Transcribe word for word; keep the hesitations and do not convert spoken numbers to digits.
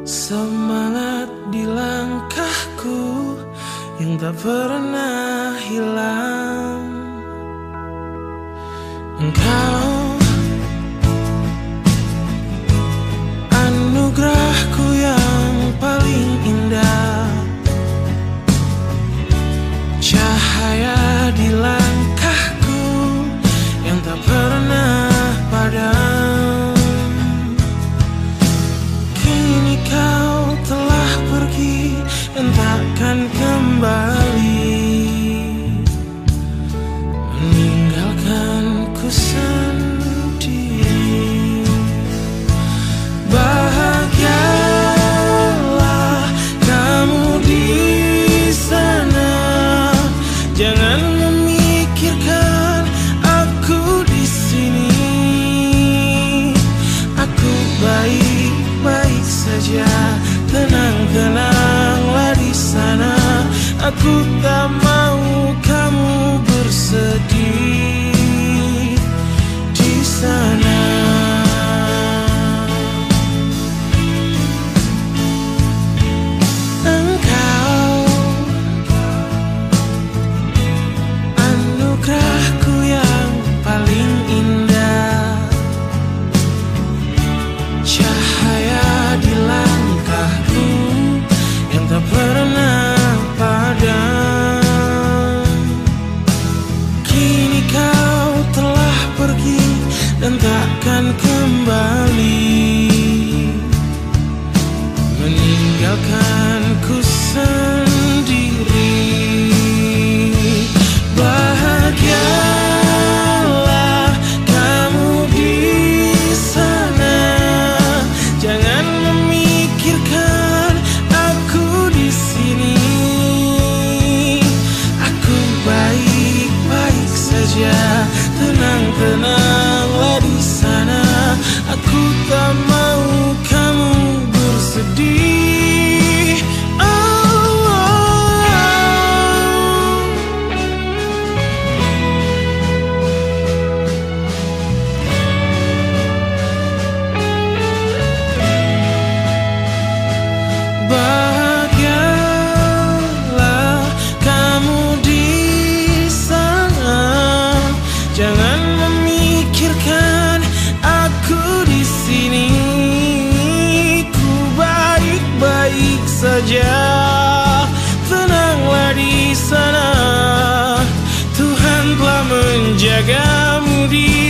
Semangat di langkahku yang tak pernah hilang. Engkau anugerahku yang paling indah, cahaya di langkahku yang tak pernah padam. Kini kau telah pergi dan takkan kembali, meninggalkanku sendiri. Bahagialah kamu di sana, jangan memikirkan aku di sini. Aku baik-baik saja, tenang-tenanglah di sana. Aku tak mau kamu bersedih di sana. Engkau anugerahku yang paling indah, cahaya di langkahku yang tak pernah padam. Kini kau telah pergi dan takkan kembali, meninggalkanku sendiri. Bahagialah kamu di sana, jangan memikirkan aku di sini. Aku baik-baik saja, tenang-tenanglah di sana. Aku tak mau kamu bersedih. Oh, oh, oh. Bahagialah kamu di sana, jangan memikirkan aku di sini. Ku baik-baik saja, tenanglah di sana. Tuhan telah menjagamu di